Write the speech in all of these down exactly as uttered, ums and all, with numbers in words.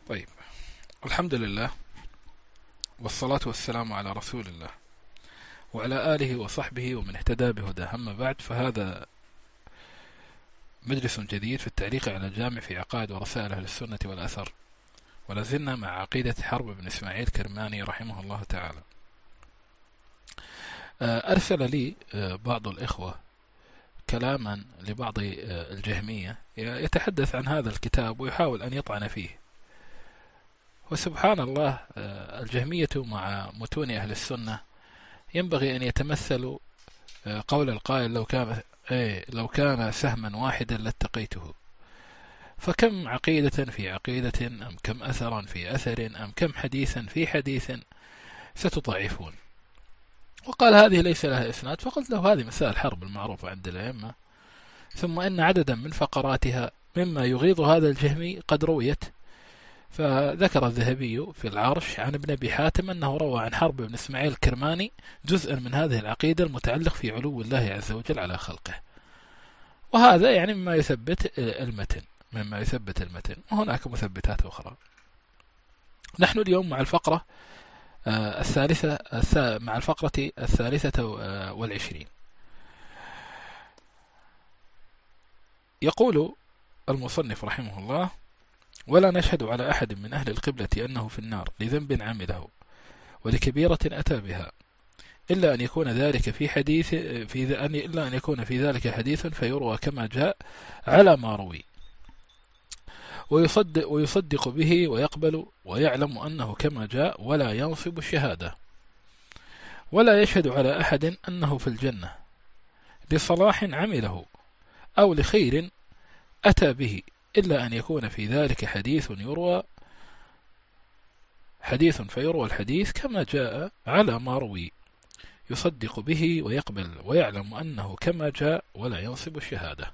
طيب، الحمد لله والصلاة والسلام على رسول الله وعلى آله وصحبه ومن اهتدى بهداه. أما بعد، فهذا مجلس جديد في التعليق على الجامع في عقائد ورسائل أهل السنة والأثر، ولازلنا مع عقيدة حرب بن إسماعيل كرماني رحمه الله تعالى. أرسل لي بعض الإخوة كلاما لبعض الجهمية يتحدث عن هذا الكتاب ويحاول أن يطعن فيه. وسبحان الله، الجهمية مع متون أهل السنة ينبغي أن يتمثلوا قول القائل: لو كان إيه لو كان سهما واحدا لاتقيته. فكم عقيدة في عقيدة، أم كم أثرا في أثر، أم كم حديثا في حديث ستضعفون. وقال هذه ليس لها إسناد، فقلت له هذه مسائل حرب المعروفة عند الأئمة، ثم إن عددا من فقراتها مما يغيظ هذا الجهمي قد رويت. فذكر الذهبي في العرش عن ابن أبي حاتم أنه روى عن حرب بن إسماعيل الكرماني جزءا من هذه العقيدة المتعلق في علو الله عز وجل على خلقه. وهذا يعني مما يثبت المتن مما يثبت المتن وهناك مثبتات أخرى. نحن اليوم مع الفقرة الثالثة مع الفقرة الثالثة والعشرين. يقول المصنف رحمه الله: ولا نشهد على أحد من أهل القبلة أنه في النار لذنب عمله ولكبيرة أتى بها، إلا أن يكون ذلك في حديث في إلا أن يكون في ذلك حديث فيروى كما جاء على ما روي، ويصدق ويصدق به ويقبل ويعلم أنه كما جاء، ولا ينصب الشهادة. ولا يشهد على أحد أنه في الجنة لصلاح عمله أو لخير أتى به، إلا أن يكون في ذلك حديث يروى حديث فيروى الحديث كما جاء على ما روي، يصدق به ويقبل ويعلم أنه كما جاء، ولا ينصب الشهادة.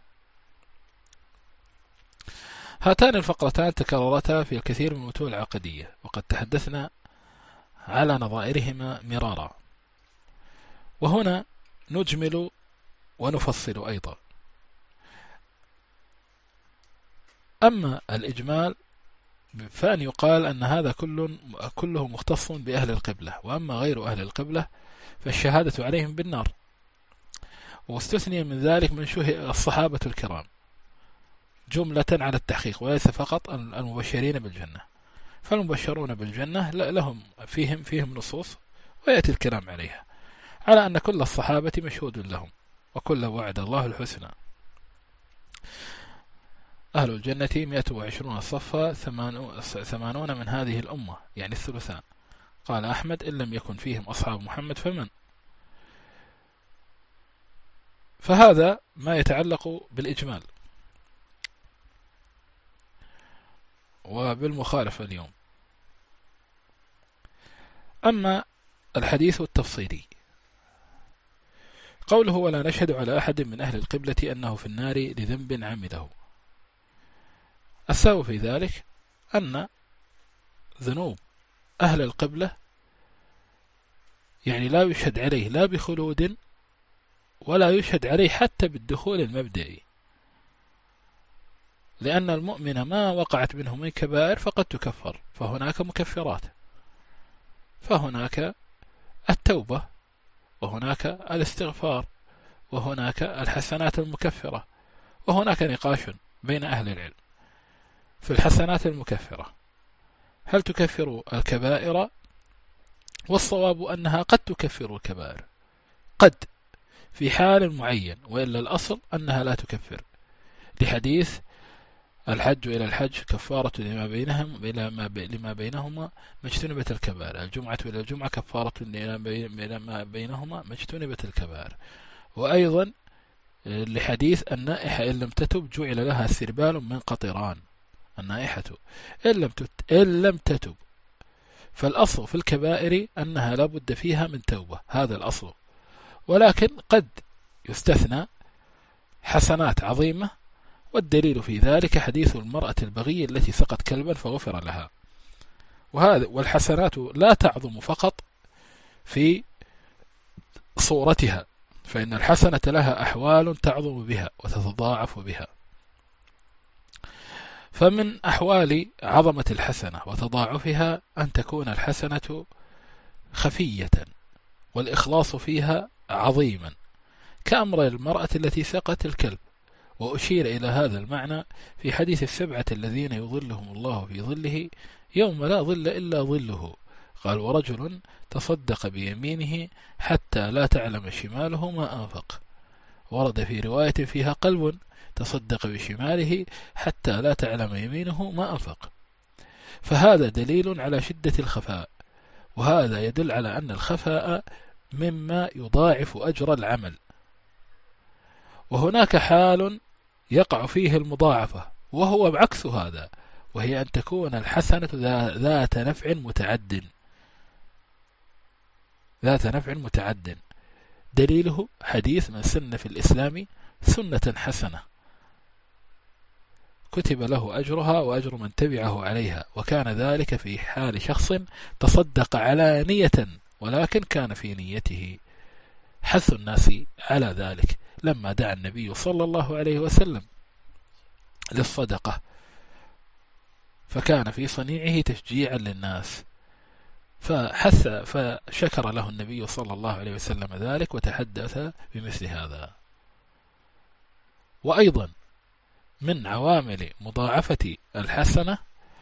هاتان الفقرتان تكررتا في الكثير من المتون العقدية، وقد تحدثنا على نظائرهما مرارا، وهنا نجمل ونفصل أيضا. أما الإجمال فأن يقال أن هذا كل كله مختص بأهل القبلة، وأما غير أهل القبلة فالشهادة عليهم بالنار. واستثني من ذلك من شهد الصحابة الكرام جملة على التحقيق، وليس فقط المبشرين بالجنة. فالمبشرون بالجنة لهم فيهم فيهم نصوص ويأتي الكلام عليها، على أن كل الصحابة مشهود لهم، وكل وعد الله الحسنى. أهل الجنة مئة وعشرون صفا، ثمانون من هذه الأمة، يعني الثلثان. قال أحمد: إن لم يكن فيهم أصحاب محمد فمن؟ فهذا ما يتعلق بالإجمال. وبالمخالفة اليوم. أما الحديث التفصيلي، قوله: ولا نشهد على أحد من أهل القبلة أنه في النار لذنب عمله. السبب في ذلك أن ذنوب أهل القبلة يعني لا يشهد عليه لا بخلود ولا يشهد عليه حتى بالدخول المبدئي، لأن المؤمن ما وقعت منه من كبائر فقد تكفر، فهناك مكفرات، فهناك التوبة، وهناك الاستغفار، وهناك الحسنات المكفرة. وهناك نقاش بين أهل العلم في الحسنات المكفرة، هل تكفر الكبائر؟ والصواب أنها قد تكفر الكبائر، قد في حال معين، وإلا الأصل أنها لا تكفر، لحديث: الحج إلى الحج كفارة لما بينهم إلى ما بي لما بينهما ما اجتنبت الكبائر، الجمعة إلى الجمعة كفارة لما بينهما ما اجتنبت الكبائر. وأيضا لحديث: النائحة إن لم تتب جعل لها سربال من قطران، النائحة إن لم إن لم تتب. فالأصل في الكبائر أنها لا بد فيها من توبة، هذا الأصل. ولكن قد يستثنى حسنات عظيمة، والدليل في ذلك حديث المرأة البغي التي سقت كلبا فغفر لها. وهذا والحسنات لا تعظم فقط في صورتها، فإن الحسنة لها أحوال تعظم بها وتتضاعف بها. فمن أحوال عظمة الحسنة وتضاعفها أن تكون الحسنة خفية والإخلاص فيها عظيما، كأمر المرأة التي سقت الكلب. وأشير إلى هذا المعنى في حديث السبعة الذين يظلهم الله في ظله يوم لا ظل إلا ظله، قال: ورجل تصدق بيمينه حتى لا تعلم شماله ما أنفق. ورد في رواية فيها: قلب تصدق بشماله حتى لا تعلم يمينه ما أنفق. فهذا دليل على شدة الخفاء، وهذا يدل على أن الخفاء مما يضاعف أجر العمل. وهناك حال يقع فيه المضاعفة وهو بعكس هذا، وهي أن تكون الحسنة ذات نفع متعد ذات نفع متعد دليله حديث: من سن في الإسلام سنة حسنة كتب له أجرها وأجر من تبعه عليها، وكان ذلك في حال شخص تصدق علانية، ولكن كان في نيته حث الناس على ذلك لما دعا النبي صلى الله عليه وسلم للصدقة، فكان في صنيعه تشجيعا للناس، فحث فشكر له النبي صلى الله عليه وسلم ذلك وتحدث بمثل هذا. وأيضا من عوامل مضاعفة الحسنة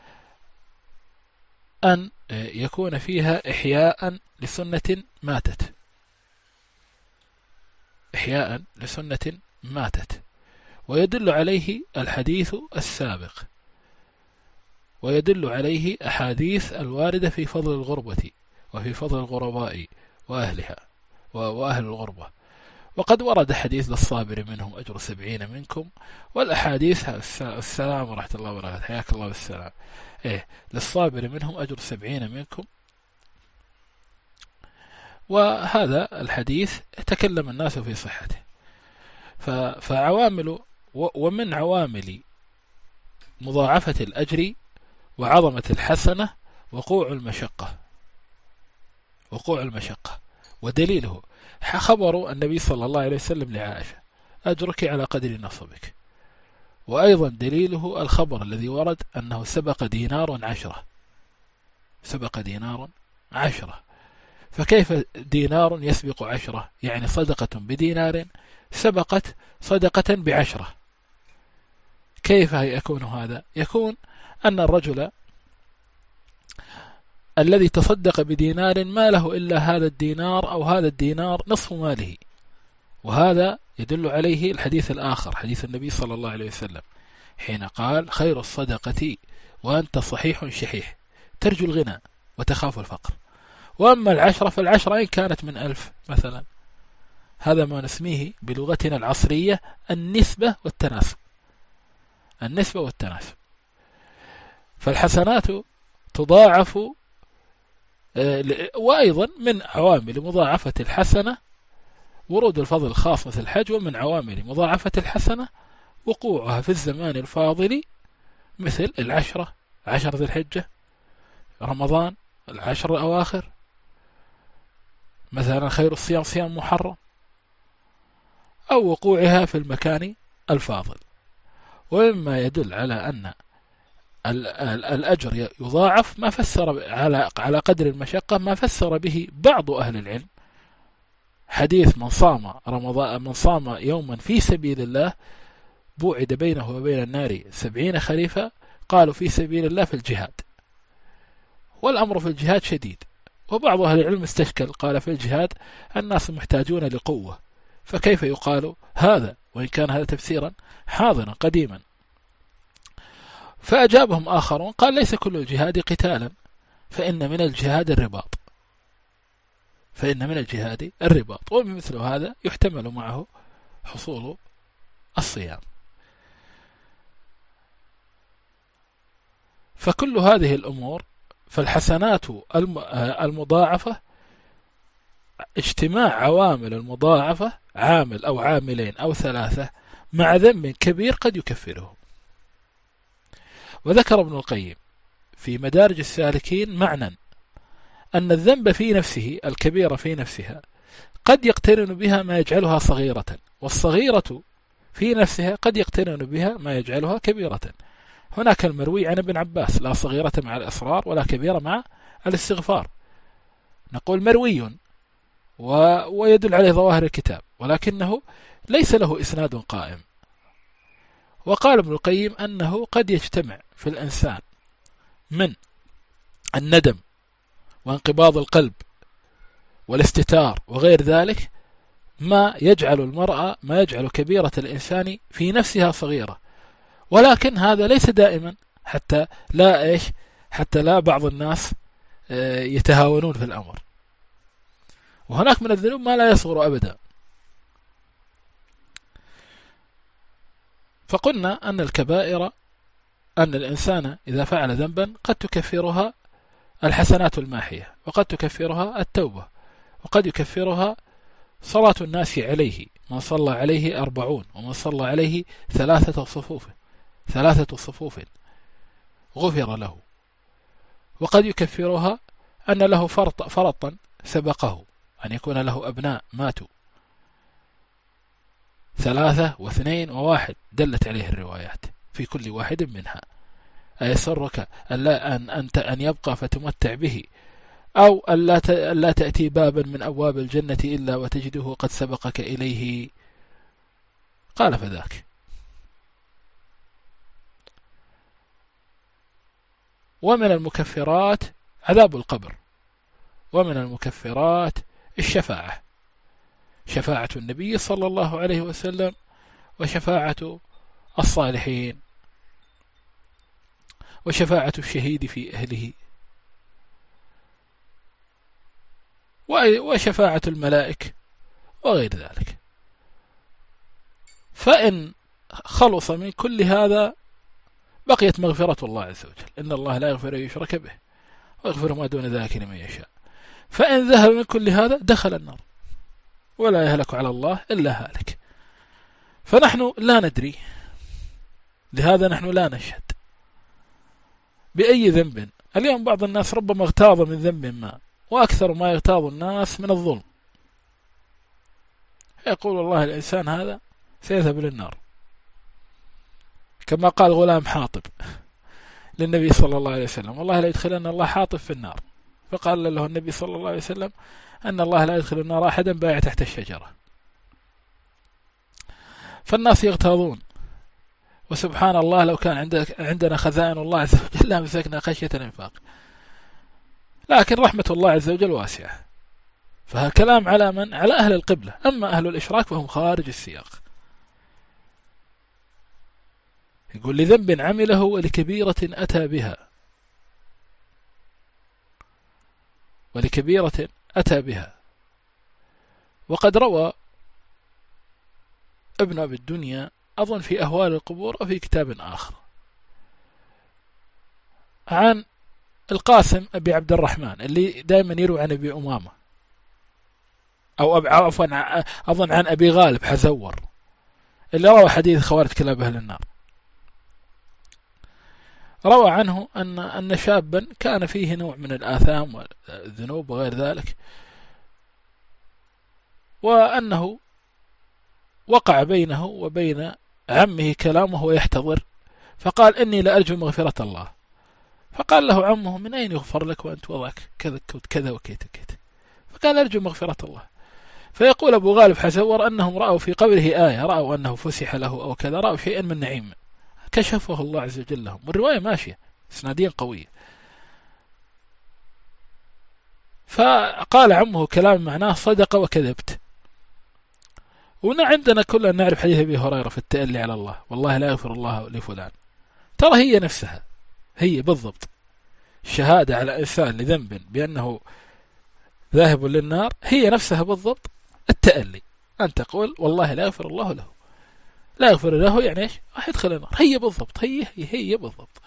أن يكون فيها إحياء لسنة ماتت إحياء لسنة ماتت ويدل عليه الحديث السابق، ويدل عليه أحاديث الواردة في فضل الغربة وفي فضل الغرباء وأهلها وأهل الغربة. وقد ورد حديث: للصابر منهم أجر سبعين منكم. والأحاديث: السلام ورحمة الله وبركاته، حياك الله بالسلام، إيه للصابر منهم أجر سبعين منكم. وهذا الحديث تكلم الناس في صحته. فعوامل ومن عوامل مضاعفة الأجر وعظمة الحسنة وقوع المشقة وقوع المشقة ودليله خبر النبي صلى الله عليه وسلم لعائشة: أجرك على قدر نصبك. وأيضا دليله الخبر الذي ورد أنه سبق دينار عشرة سبق دينار عشرة فكيف دينار يسبق عشرة؟ يعني صدقة بدينار سبقت صدقة بعشرة. كيف يكون هذا؟ يكون أن الرجل الذي تصدق بدينار ما له إلا هذا الدينار أو هذا الدينار نصف ماله، وهذا يدل عليه الحديث الآخر، حديث النبي صلى الله عليه وسلم حين قال: خير الصدقة وأنت صحيح شحيح ترجو الغنى وتخاف الفقر. وأما العشرة فالعشرة إن كانت من ألف مثلا، هذا ما نسميه بلغتنا العصرية النسبة والتناسب النسبة والتناسب فالحسنات تضاعف. وأيضا من عوامل مضاعفة الحسنة ورود الفضل الخاص مثل الحج، ومن عوامل مضاعفة الحسنة وقوعها في الزمان الفاضل مثل العشرة عشر ذي الحجة، رمضان العشر الأواخر، مثلا خير الصيام صيام محرم، أو وقوعها في المكان الفاضل. ومما يدل على أن الأجر يضاعف ما فسر على على قدر المشقة ما فسر به بعض أهل العلم حديث: من صام رمضان من صام يوما في سبيل الله بوعد بينه وبين النار سبعين خريفا. قالوا في سبيل الله في الجهاد، والأمر في الجهاد شديد. وبعض أهل العلم استشكل، قال: في الجهاد الناس محتاجون لقوة، فكيف يقال هذا؟ وإن كان هذا تفسيرا حاضرا قديما. فأجابهم آخرون قال: ليس كل الجهاد قتالا، فإن من الجهاد الرباط فإن من الجهاد الرباط وبمثل هذا يحتمل معه حصول الصيام. فكل هذه الأمور، فالحسنات المضاعفة اجتماع عوامل المضاعفة، عامل أو عاملين أو ثلاثة، مع ذنب كبير قد يكفره. وذكر ابن القيم في مدارج السالكين معنى أن الذنب في نفسه الكبيرة في نفسها قد يقترن بها ما يجعلها صغيرة، والصغيرة في نفسها قد يقترن بها ما يجعلها كبيرة. هناك المروي عن ابن عباس: لا صغيرة مع الإصرار ولا كبيرة مع الاستغفار. نقول مروي و... ويدل عليه ظواهر الكتاب، ولكنه ليس له إسناد قائم. وقال ابن القيم أنه قد يجتمع في الإنسان من الندم وانقباض القلب والاستتار وغير ذلك ما يجعل المرأة ما يجعل كبيرة الإنسان في نفسها صغيرة، ولكن هذا ليس دائما، حتى لا إيش حتى لا بعض الناس يتهاونون في الأمر. وهناك من الذنوب ما لا يصغر أبدا. فقلنا أن الكبائر أن الإنسان إذا فعل ذنبا قد تكفرها الحسنات الماحية، وقد تكفرها التوبة، وقد يكفرها صلاة الناس عليه، من صلى عليه أربعون ومن صلى عليه ثلاثة صفوف ثلاثة صفوف غفر له. وقد يكفرها أن له فرط فرطا سبقه، أن يكون له أبناء ماتوا، ثلاثة واثنين وواحد دلت عليه الروايات في كل واحد منها. أيسرك ألا أن أنت أن يبقى فتمتع به، أو ألا تأتي بابا من أبواب الجنة إلا وتجده قد سبقك إليه؟ قال فذاك. ومن المكفرات عذاب القبر، ومن المكفرات الشفاعة، شفاعة النبي صلى الله عليه وسلم وشفاعة الصالحين وشفاعة الشهيد في أهله وشفاعة الملائكة وغير ذلك. فإن خلص من كل هذا بقيت مغفرة الله عز وجل، إن الله لا يغفر أن يشرك به ويغفر ما دون ذلك لمن يشاء. فإن ذهب من كل هذا دخل النار، ولا يهلك على الله إلا هالك. فنحن لا ندري، لهذا نحن لا نشهد بأي ذنب. اليوم بعض الناس ربما اغتاظ من ذنب ما، وأكثر ما يغتاظ الناس من الظلم. يقول والله الإنسان هذا سيذهب للنار، كما قال غلام حاطب للنبي صلى الله عليه وسلم: والله لا يدخلن الله حاطب في النار. فقال له النبي صلى الله عليه وسلم أن الله لا يدخل النار أحدا بايع تحت الشجرة. فالناس يغتاظون، وسبحان الله لو كان عندك عندنا خزائن الله عز وجل لامسكنا خشية الإنفاق، لكن رحمة الله عز وجل واسعة. فهالكلام على من؟ على أهل القبلة. أما أهل الإشراك فهم خارج السياق. يقول: لذنب عمله ولكبيرة أتى بها، ولكبيرة أتى بها. وقد روى ابن أبي الدنيا أظن في أهوال القبور وفي كتاب آخر عن القاسم أبي عبد الرحمن اللي دائما يروي عن أبي أمامة، أو عفوا أظن عن أبي غالب حزور اللي روى حديث خوارج كلاب أهل النار. روى عنه أن أن شابا كان فيه نوع من الآثام والذنوب وغير ذلك، وأنه وقع بينه وبين عمه كلام وهو يحتضر، فقال: إني لأرجو مغفرة الله. فقال له عمه: من أين يغفر لك وأنت وضعك كذا كذا وكيت كيت؟ فقال: أرجو مغفرة الله. فيقول أبو غالب حزور أنهم رأوا في قبره آية، رأوا أنه فسح له أو كذا، رأوا شيئا من نعيم كشفه الله عز وجل لهم، والرواية ماشية إسناديا قوية. فقال عمه كلام معناه: صدق وكذبت. ونا عندنا كلنا نعرف حديث أبي هريرة في التألي على الله: والله لا يغفر الله لفلان. ترى هي نفسها، هي بالضبط الشهادة على إنسان لذنب بأنه ذاهب للنار، هي نفسها بالضبط التألي، أن تقول والله لا يغفر الله له، لا يغفر له يعني إيش؟ راح يدخل النار. هي بالضبط، هي هي, هي بالضبط.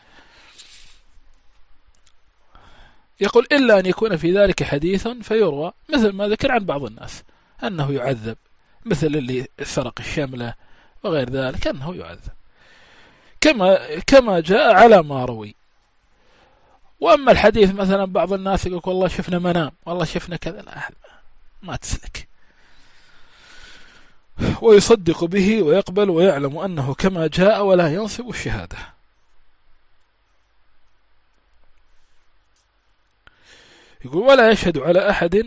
يقول: إلا أن يكون في ذلك حديث فيروى، مثل ما ذكر عن بعض الناس أنه يعذب، مثل اللي سرق الشملة وغير ذلك أنه يعذب، كما كما جاء على ما روي. وأما الحديث مثلا بعض الناس يقول والله شفنا منام، والله شفنا كذا، لا ما تسلك. ويصدق به ويقبل ويعلم أنه كما جاء ولا ينصب الشهادة. يقول ولا يشهد على أحد،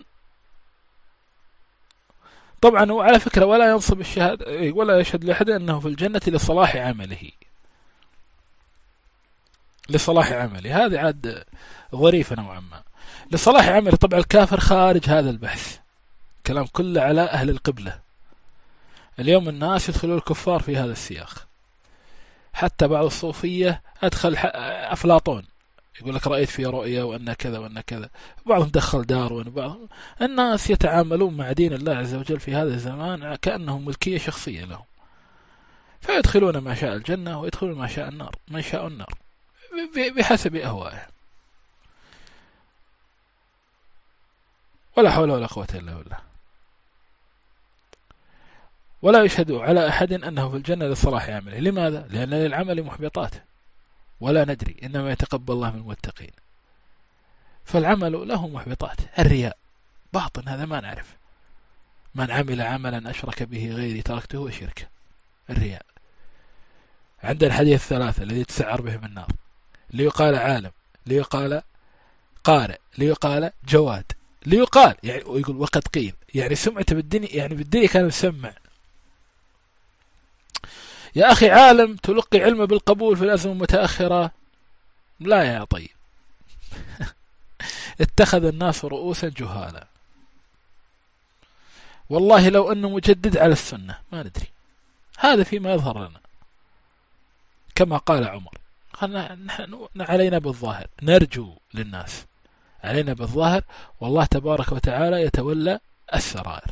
طبعا وعلى فكرة ولا ينصب الشهادة ولا يشهد لأحد أنه في الجنة لصلاح عمله، لصلاح عمله، هذه عاد ظريفة نوعا ما. لصلاح عمله طبعا الكافر خارج هذا البحث، كلام كله على أهل القبلة. اليوم الناس يدخلوا الكفار في هذا السياق، حتى بعض الصوفية أدخل أفلاطون يقول لك رأيت في رؤيا وأن كذا وأن كذا، بعضهم دخل داروين، وبعضهم الناس يتعاملون مع دين الله عز وجل في هذا الزمان كأنهم ملكية شخصية لهم، فيدخلون ما شاء الجنة ويدخلون ما شاء النار، من شاء النار بحسب أهوائهم. ولا حول ولا قوة إلا بالله. ولا يشهد على أحد أنه في الجنة لصلاح عمله. لماذا؟ لأن للعمل محبطات ولا ندري، إنما يتقبل الله من المتقين. فالعمل له محبطات. الرياء باطن، هذا ما نعرف. من عمل عملا أشرك به غيري تركته وشركه. الرياء. عندنا الحديث الثلاثة الذي تسعر بهم النار: ليقال عالم، ليقال قارئ، ليقال جواد، ليقال يعني ويقول وقد قيل، يعني سمعته بالدنيا، يعني بالدنيا كان يسمع. يا أخي عالم تلقي علمه بالقبول في الأزمة المتأخرة، لا يا طيب. اتخذ الناس رؤوسا جهالا. والله لو أنه مجدد على السنة ما ندري، هذا فيما يظهر لنا. كما قال عمر: نحن علينا بالظاهر، نرجو للناس، علينا بالظاهر، والله تبارك وتعالى يتولى السرائر.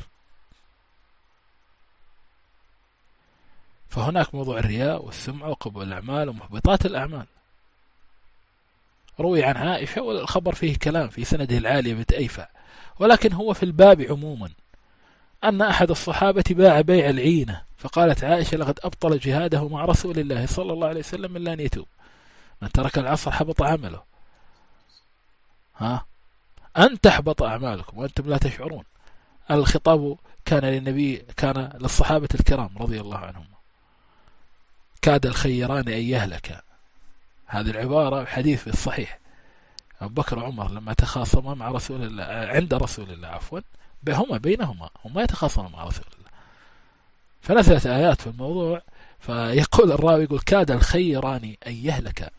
فهناك موضوع الرياء والسمعة وقبول الأعمال ومحبطات الأعمال. روي عن عائشة والخبر فيه كلام في سنده العالية بنت أيفع، ولكن هو في الباب عموما، أن أحد الصحابة باع بيع العينة، فقالت عائشة: لقد أبطل جهاده مع رسول الله صلى الله عليه وسلم إلا أن يتوب. من ترك العصر حبط عمله. ها أن تحبط أعمالكم وأنتم لا تشعرون. الخطاب كان للنبي، كان للصحابة الكرام رضي الله عنهم: كاد الخيران أن يهلك. هذه العبارة حديث في الصحيح. أبو بكر وعمر لما تخاصما مع رسول الله عند رسول الله عفوا هما بينهما هما يتخاصما مع رسول الله، فنزلت آيات في الموضوع، فيقول الراوي يقول: كاد الخيران أن يهلك.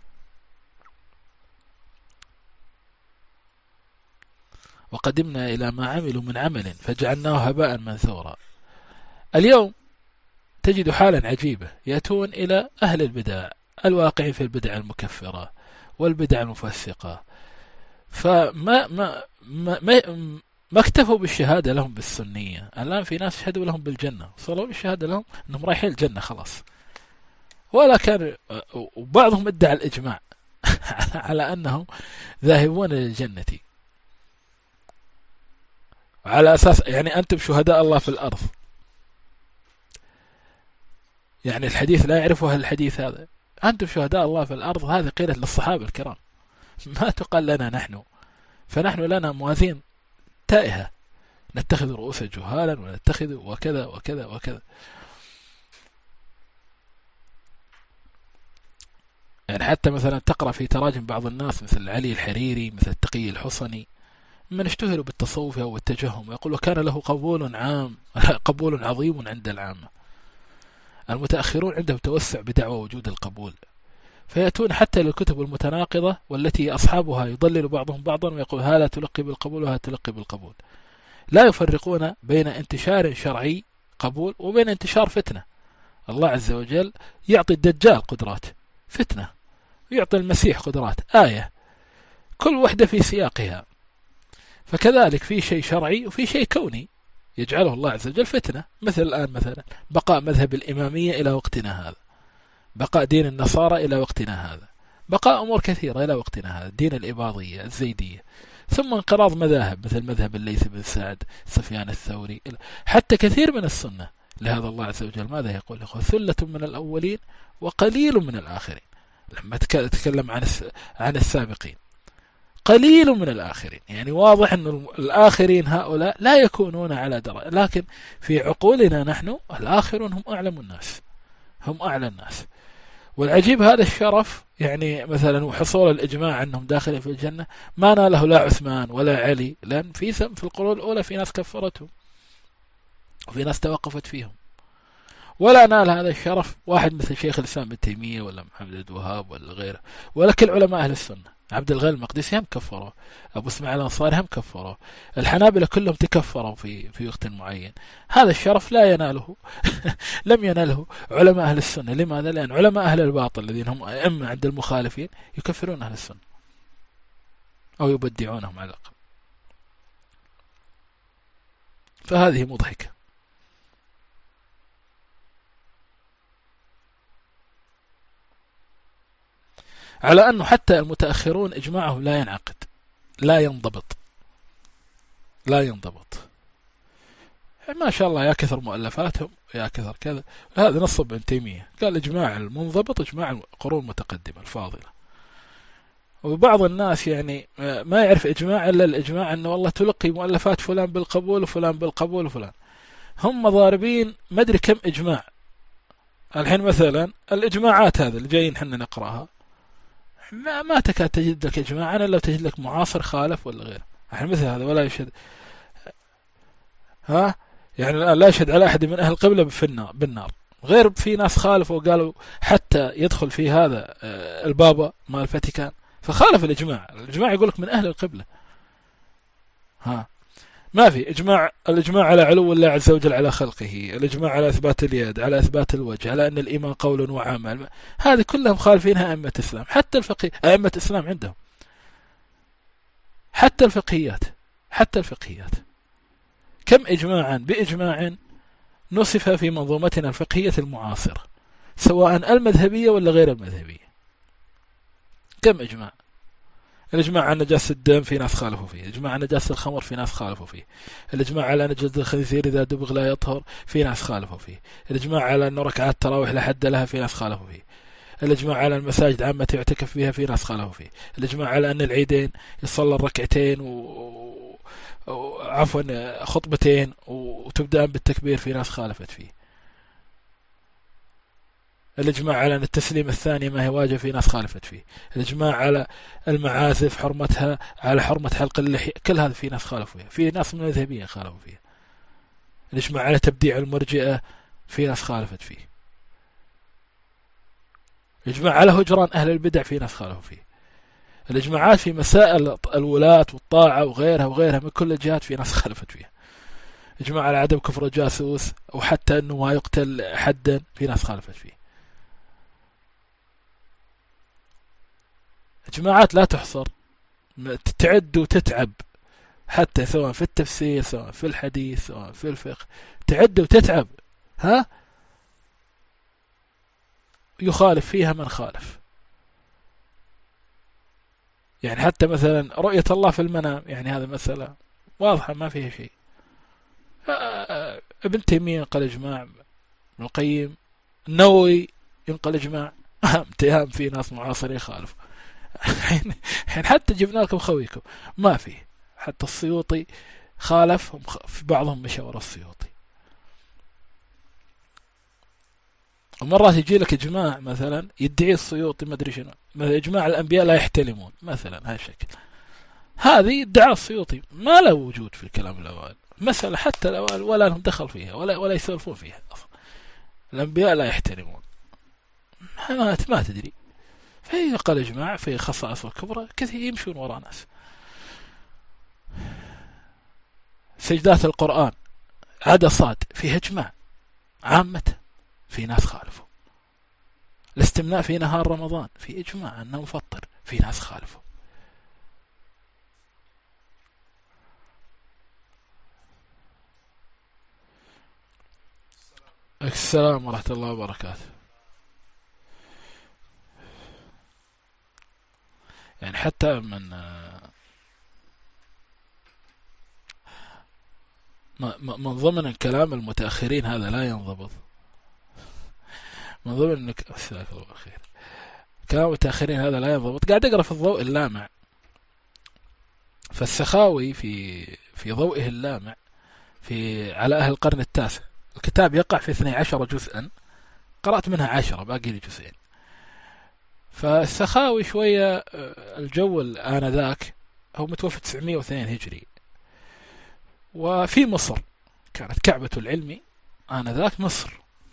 وقدمنا إلى ما عملوا من عمل فجعلناه هباء منثورا. اليوم تجد حالا عجيبة، يأتون إلى أهل البدع الواقعين في البدع المكفرة والبدع المفسقة، فما ما ما ما, ما اكتفوا بالشهادة لهم بالسنية. الآن في ناس شهدوا لهم بالجنة، صاروا بالشهادة لهم أنهم رايحين الجنة خلاص، ولا كان، وبعضهم ادعى الإجماع على أنهم ذاهبون للجنة، على أساس يعني أنتم شهداء الله في الأرض. يعني الحديث لا يعرفه الحديث هذا، أنتم شهداء الله في الأرض، هذه قيلة للصحابة الكرام، ما تقال لنا نحن. فنحن لنا موازين تائهة، نتخذ رؤوس جهالا ونتخذ وكذا وكذا وكذا. يعني حتى مثلا تقرأ في تراجم بعض الناس مثل علي الحريري، مثل التقي الحصني، من اشتهروا بالتصوف والتجهم، يقول وكان له قبول عام قبول عظيم عند العامة. المتأخرون عندهم توسع بدعوى وجود القبول، فيأتون حتى للكتب المتناقضة والتي أصحابها يضلل بعضهم بعضا ويقول هذا تلقي بالقبول وهذا تلقي بالقبول. لا يفرقون بين انتشار شرعي قبول وبين انتشار فتنة. الله عز وجل يعطي الدجال قدرات فتنة، ويعطي المسيح قدرات آية، كل وحدة في سياقها. فكذلك في شيء شرعي وفي شيء كوني يجعله الله عز وجل فتنة، مثل الآن مثلا بقاء مذهب الإمامية إلى وقتنا هذا، بقاء دين النصارى إلى وقتنا هذا، بقاء أمور كثيرة إلى وقتنا هذا، دين الإباضية الزيدية، ثم انقراض مذاهب مثل مذهب الليث بن سعد، سفيان الثوري، حتى كثير من السنة. لهذا الله عز وجل ماذا يقول؟ يقول ثلة من الأولين وقليل من الآخرين. لما تكلم عن عن السابقين قليل من الآخرين، يعني واضح أن الآخرين هؤلاء لا يكونون على درجة، لكن في عقولنا نحن الآخرون هم أعلم الناس، هم أعلى الناس. والعجيب هذا الشرف يعني مثلا وحصول الإجماع أنهم داخلين في الجنة ما ناله لا عثمان ولا علي، لأن في في القرون الأولى في ناس كفرتهم وفي ناس توقفت فيهم. ولا نال هذا الشرف واحد مثل شيخ الإسلام ابن تيمية ولا محمد عبد الوهاب ولا غيره، ولا كل علماء أهل السنة. عبد الغني المقدسي هم كفروا، أبو اسماعيل الأنصاري هم كفروا، الحنابلة كلهم تكفروا في في وقت معين. هذا الشرف لا يناله لم يناله علماء أهل السنة. لماذا؟ لأن علماء أهل الباطل الذين هم أئمة عند المخالفين يكفرون أهل السنة أو يبدعونهم على الأقل. فهذه مضحكة. على أنه حتى المتأخرون إجماعهم لا ينعقد، لا ينضبط لا ينضبط ما شاء الله، يا كثر مؤلفاتهم يا كثر كذا. هذا نص ابن تيمية، قال إجماع المنضبط إجماع القرون المتقدمة الفاضلة. وبعض الناس يعني ما يعرف إجماع إلا الإجماع أنه والله تلقي مؤلفات فلان بالقبول وفلان بالقبول وفلان. هم ضاربين ما أدري كم إجماع. الحين مثلا الإجماعات هذا اللي جايين حنا نقرأها ما, ما تكاد تجد لك إجماع، أنا لو تجد لك معاصر خالف ولا غيره. الحين مثل هذا ولا يشهد، ها يعني الآن لا يشهد على أحد من أهل القبلة في النار بالنار، غير في ناس خالفوا وقالوا حتى يدخل في هذا البابا مال الفاتيكان، فخالف الإجماع. الإجماع يقول لك من أهل القبلة. ها ما في إجماع. الإجماع على علو الله عز وجل على خلقه، الإجماع على إثبات اليد، على إثبات الوجه، على أن الإيمان قول وعمل، هذه كلها مخالفينها أئمة الإسلام. حتى الفقه أئمة الإسلام عندهم حتى الفقهيات حتى الفقهيات كم إجماعا بإجماع نصف في منظومتنا الفقهية المعاصرة سواء المذهبية ولا غير المذهبية. كم إجماع. الإجماع على نجاسة الدم في ناس خالفوا فيه، الإجماع على نجاسة الخمر في ناس خالفوا فيه، الإجماع على نجاسة الخنزير إذا دبغ لا يطهر في ناس خالفوا فيه، الإجماع على أن ركعات تراويح لا حد لها في ناس خالفوا فيه، الإجماع على المساجد عامة يعتكف فيها في ناس خالفوا فيه، الإجماع على أن العيدين يصلى الركعتين و... عفوا خطبتين وتبدأ بالتكبير في ناس خالفت فيه، الإجماع على أن التسليم الثاني ما هي واجب في ناس خالفت فيه، الإجماع على المعازف حرمتها على حرمة حلق اللحية كل هذا في ناس خالفوا فيها، في ناس من المذهبيين خالفوا فيها، الإجماع على تبديع المرجئة في ناس خالفت فيه، الإجماع على هجران أهل البدع في ناس خالفوا فيه، الإجماعات في مسائل الولاة والطاعة وغيرها وغيرها من كل الجهات في ناس خالفت فيها، إجماع على عدم كفر الجاسوس أو حتى أنه ما يقتل حدا في ناس خالفت فيه. إجماعات لا تحصر، تعد وتتعب، حتى سواء في التفسير سواء في الحديث سواء في الفقه تعد وتتعب، ها يخالف فيها من خالف. يعني حتى مثلا رؤية الله في المنام، يعني هذا مسألة واضحة ما فيها شيء. ابن تيمية ينقل إجماع، ابن القيم، النووي ينقل إجماع، اتهام في ناس معاصرين خالف. حين حتى جبنا لكم خويكم ما فيه، حتى السيوطي خالف، في بعضهم مشى ورا السيوطي. ومرات يجي لك إجماع مثلا يدعي السيوطي ما أدري شنو، مثلا إجماع الأنبياء لا يحتلمون مثلا، هالشكل هذه ادعاء السيوطي ما له وجود في الكلام الأوائل، مسألة حتى الأوائل ولا لهم دخل فيها ولا ولا يسولفون فيها أصلا. الأنبياء لا يحترمون، ما ما تدري. في قال إجماع في خصائص الكبرى كثير يمشون وراء ناس. سجدات القرآن عدا صاد فيها إجماع عامة، في ناس خالفوا. الاستمناء في نهار رمضان في إجماع أنه مفطر، في ناس خالفوا. السلام ورحمة الله وبركاته. يعني حتى من من ضمن الكلام المتأخرين هذا لا ينضبط، من ضمن انك جزاك الله خير كلام المتأخرين هذا لا ينضبط. قاعد اقرا في الضوء اللامع، فالسخاوي في في ضوئه اللامع في على أهل القرن التاسع، الكتاب يقع في اثني عشر جزءا، قرأت منها عشرة باقي لي جزئين. فالسخاوي شوية الجو آنذاك هو متوفى تسعمائة واثنين هجري، وفي مصر كانت كعبة العلم آنذاك مصر،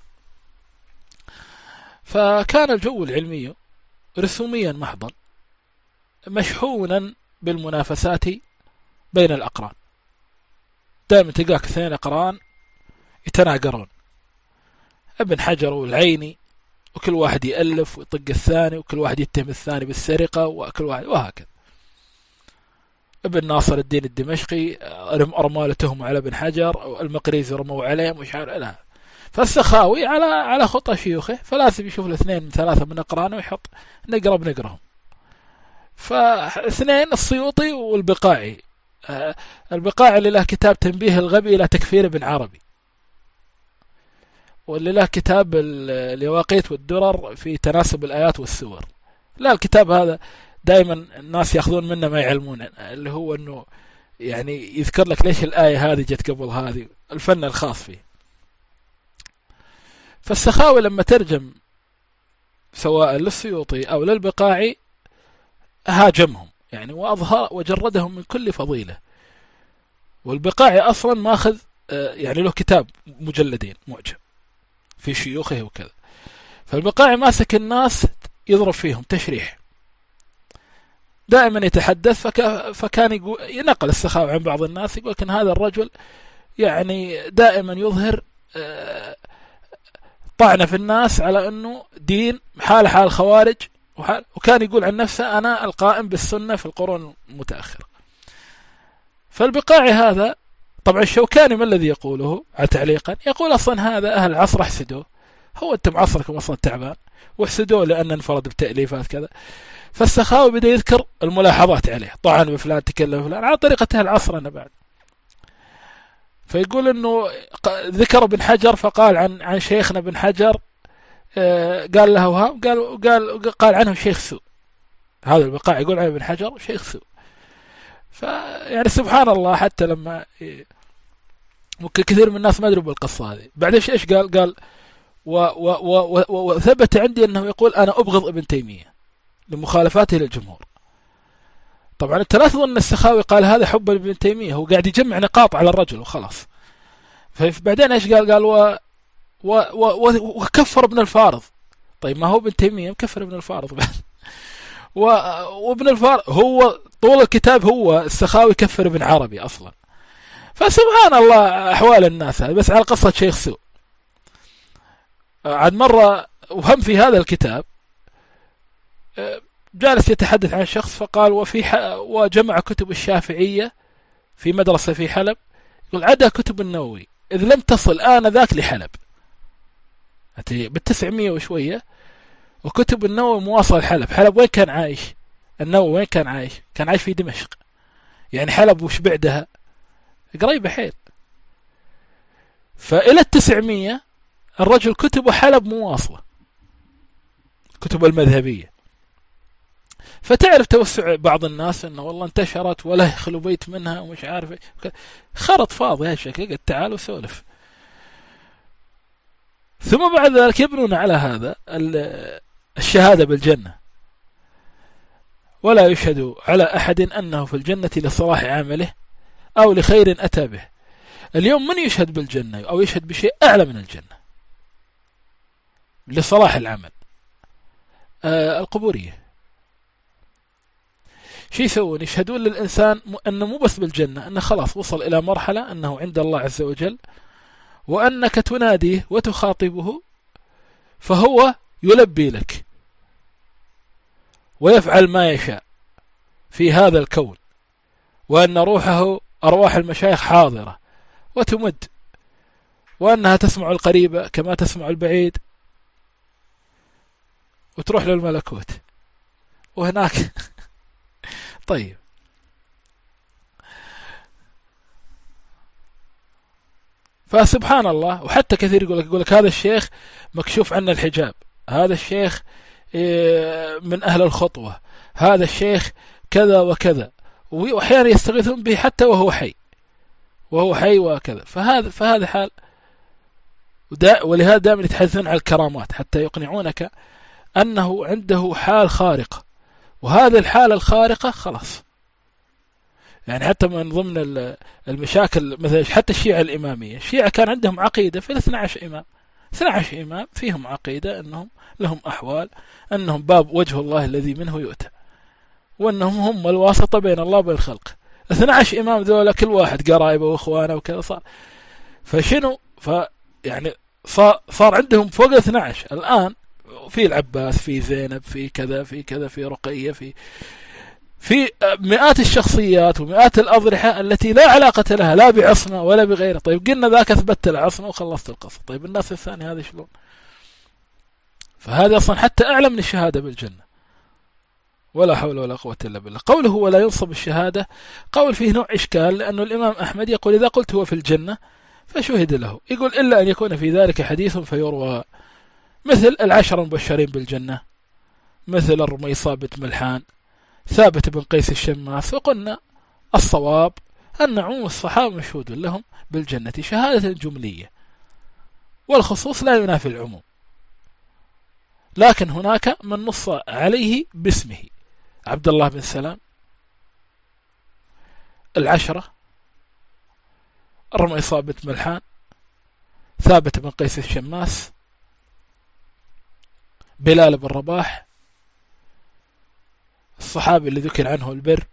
فكان الجو العلمي رسوميا محضا مشحونا بالمنافسات بين الأقران. دائما تلقاك اثنين أقران يتناقرون، ابن حجر والعيني، وكل واحد يألف ويطق الثاني، وكل واحد يتهم الثاني بالسرقة، وكل واحد وهكذا. ابن ناصر الدين الدمشقي رموا تهموا على ابن حجر، المقريزي رموا عليه، مش عارف لا. فالسخاوي على على خطى شيوخه، فلازم يشوف الاثنين من ثلاثة من أقرانه ويحط نقرأ بنقرهم. فاثنين السيوطي والبقاعي. آه البقاعي اللي له كتاب تنبيه الغبي إلى تكفير ابن عربي، واللي له كتاب اليواقيت والدرر في تناسب الآيات والسور. لا، الكتاب هذا دائما الناس يأخذون منه ما يعلمون، اللي هو أنه يعني يذكر لك ليش الآية هذه جت قبل هذه، الفن الخاص فيه. فالسخاوي لما ترجم سواء للسيوطي أو للبقاعي هاجمهم يعني، وأظهر وجردهم من كل فضيلة. والبقاعي أصلا ماخذ يعني له كتاب مجلدين معجم في شيوخه وكذا، فالبقاعي ماسك الناس يضرب فيهم تشريح، دائما يتحدث. فك... فكان يقول ينقل السخاوي عن بعض الناس، يقول كان هذا الرجل يعني دائما يظهر طعنة في الناس على أنه دين حال حال الخوارج، وحال وكان يقول عن نفسه أنا القائم بالسنة في القرون المتأخرة. فالبقاعي هذا طبعا الشوكاني ما الذي يقوله على تعليقا؟ يقول أصلا هذا أهل العصر احسدوه، هو أنت معصركم أصلا تعبان، واحسدوه لأن انفرد بتأليفات كذا. فالسخاوي بدأ يذكر الملاحظات عليه، طعن بفلان، تكلم بفلان، على طريقة أهل العصر أنا بعد. فيقول أنه ذكر ابن حجر فقال عن عن شيخنا ابن حجر قال له وهاب، قال قال قال عنه شيخ سوء. هذا البقاع يقول عن ابن حجر شيخ سوء. فيعني سبحان الله، حتى لما ممكن كثير من الناس ما يدروا بالقصة هذه. بعد ايش ايش قال؟ قال وثبت عندي أنه يقول أنا أبغض ابن تيمية لمخالفاته للجمهور. طبعا انت لا تظن ان السخاوي قال هذا حب ابن تيمية، هو قاعد يجمع نقاط على الرجل وخلاص. فبعدين ايش قال؟ قال و و و وكفر ابن الفارض. طيب ما هو ابن تيمية مكفر ابن الفارض بعد. و وابن الفارض هو طول الكتاب هو السخاوي كفر ابن عربي اصلا. فسبحان الله احوال الناس هذه. بس على قصة شيخ سوء عاد مرة وهم في هذا الكتاب جالس يتحدث عن شخص، فقال وفي ح... وجمع كتب الشافعية في مدرسة في حلب، يقول عدا كتب النووي إذ لم تصل آنذاك لحلب بالتسعمية وشوية، وكتب النووي مواصل حلب. حلب وين كان عايش النووي؟ وين كان عايش؟ كان عايش في دمشق، يعني حلب وش بعدها قريبة حيل. فإلى التسعمية الرجل كتبه حلب مواصلة، كتب المذهبية. فتعرف توسع بعض الناس انه والله انتشرت ولا يخلو بيت منها ومش عارف خرط فاضي هالشكل. تعالوا سولف. ثم بعد ذلك يبنون على هذا الشهادة بالجنة، ولا يشهد على أحد أنه في الجنة لصلاح عمله أو لخير أتى به. اليوم من يشهد بالجنة أو يشهد بشيء أعلى من الجنة لصلاح العمل؟ آه القبورية. شو يسوون؟ يشهدون للإنسان أنه مو بس بالجنة، أنه خلاص وصل إلى مرحلة أنه عند الله عز وجل، وأنك تناديه وتخاطبه فهو يلبي لك ويفعل ما يشاء في هذا الكون، وأن روحه أرواح المشايخ حاضرة وتمد، وأنها تسمع القريبة كما تسمع البعيد، وتروح للملكوت وهناك. طيب فسبحان الله. وحتى كثير يقول لك يقول لك هذا الشيخ مكشوف عنه الحجاب، هذا الشيخ من أهل الخطوة، هذا الشيخ كذا وكذا، وأحيانا يستغيثون به حتى وهو حي وهو حي وكذا. فهذا فهذا حال. ولهذا دائما يتحدثون عن الكرامات حتى يقنعونك أنه عنده حال خارقة، وهذه الحالة الخارقة خلاص. يعني حتى من ضمن المشاكل مثلا حتى الشيعة الإمامية، الشيعة كان عندهم عقيدة في الاثنى عشر إمام، اثنى عشر إمام فيهم عقيدة أنهم لهم أحوال، أنهم باب وجه الله الذي منه يؤتى، وأنهم هم الواسطة بين الله وبين الخلق. اثنى عشر إمام ذولا كل واحد قرايبه وإخوانه وكذا صار، فشنو ف يعني صار, صار عندهم فوق اثنى عشر الآن، في العباس، في زينب، في كذا، في كذا، في رقية، في في مئات الشخصيات ومئات الأضرحة التي لا علاقة لها لا بعصمة ولا بغيره. طيب قلنا ذاك أثبتت العصمة وخلصت القصة، طيب الناس الثاني هذا شلون؟ فهذا أصلا حتى أعلى من الشهادة بالجنة، ولا حول ولا قوة إلا بالله. قوله ولا ينصب الشهادة قول فيه نوع إشكال، لأنه الإمام أحمد يقول إذا قلت هو في الجنة فشهد له، يقول إلا أن يكون في ذلك حديث فيروى، مثل العشر المبشرين بالجنة، مثل الرميصاء بنت ملحان، ثابت بن قيس الشماس. وقلنا الصواب أن عموم الصحابة مشهود لهم بالجنة شهادة جملية، والخصوص لا ينافي العموم، لكن هناك من نص عليه باسمه، عبد الله بن سلام، العشرة، الرميصاء بنت ملحان، ثابت بن قيس الشماس، بلال بن رباح، الصحابي اللي ذكر عنه البر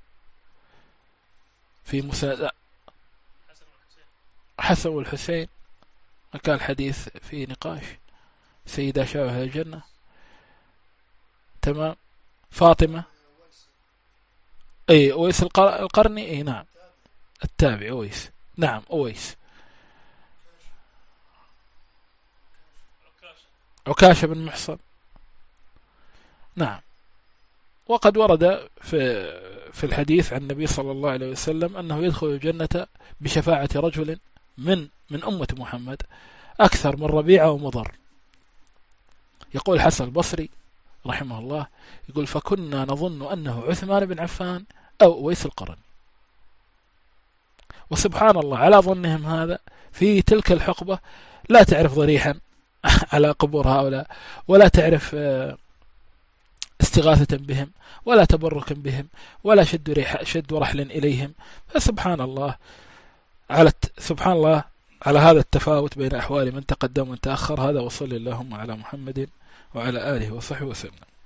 في مسند حسن والحسين، كان الحديث في نقاش، سيدة شاوها الجنة، تمام. فاطمة، اي اويس القرني، اي نعم التابع اويس، نعم اويس، عكاشة بن محصن، نعم. وقد ورد في في الحديث عن النبي صلى الله عليه وسلم أنه يدخل الجنة بشفاعة رجل من من أمة محمد أكثر من ربيعة ومضر. يقول حسن البصري رحمه الله، يقول فكنا نظن أنه عثمان بن عفان أو أويس القرني. وسبحان الله على ظنهم هذا في تلك الحقبة لا تعرف ضريحا على قبور هؤلاء، ولا تعرف استغاثة بهم، ولا تبرك بهم، ولا شد ريح شد رحل إليهم. فسبحان الله على سبحان الله على هذا التفاوت بين أحوال من تقدم ومن تأخر. هذا وصلى اللهم على محمد وعلى آله وصحبه وسلم.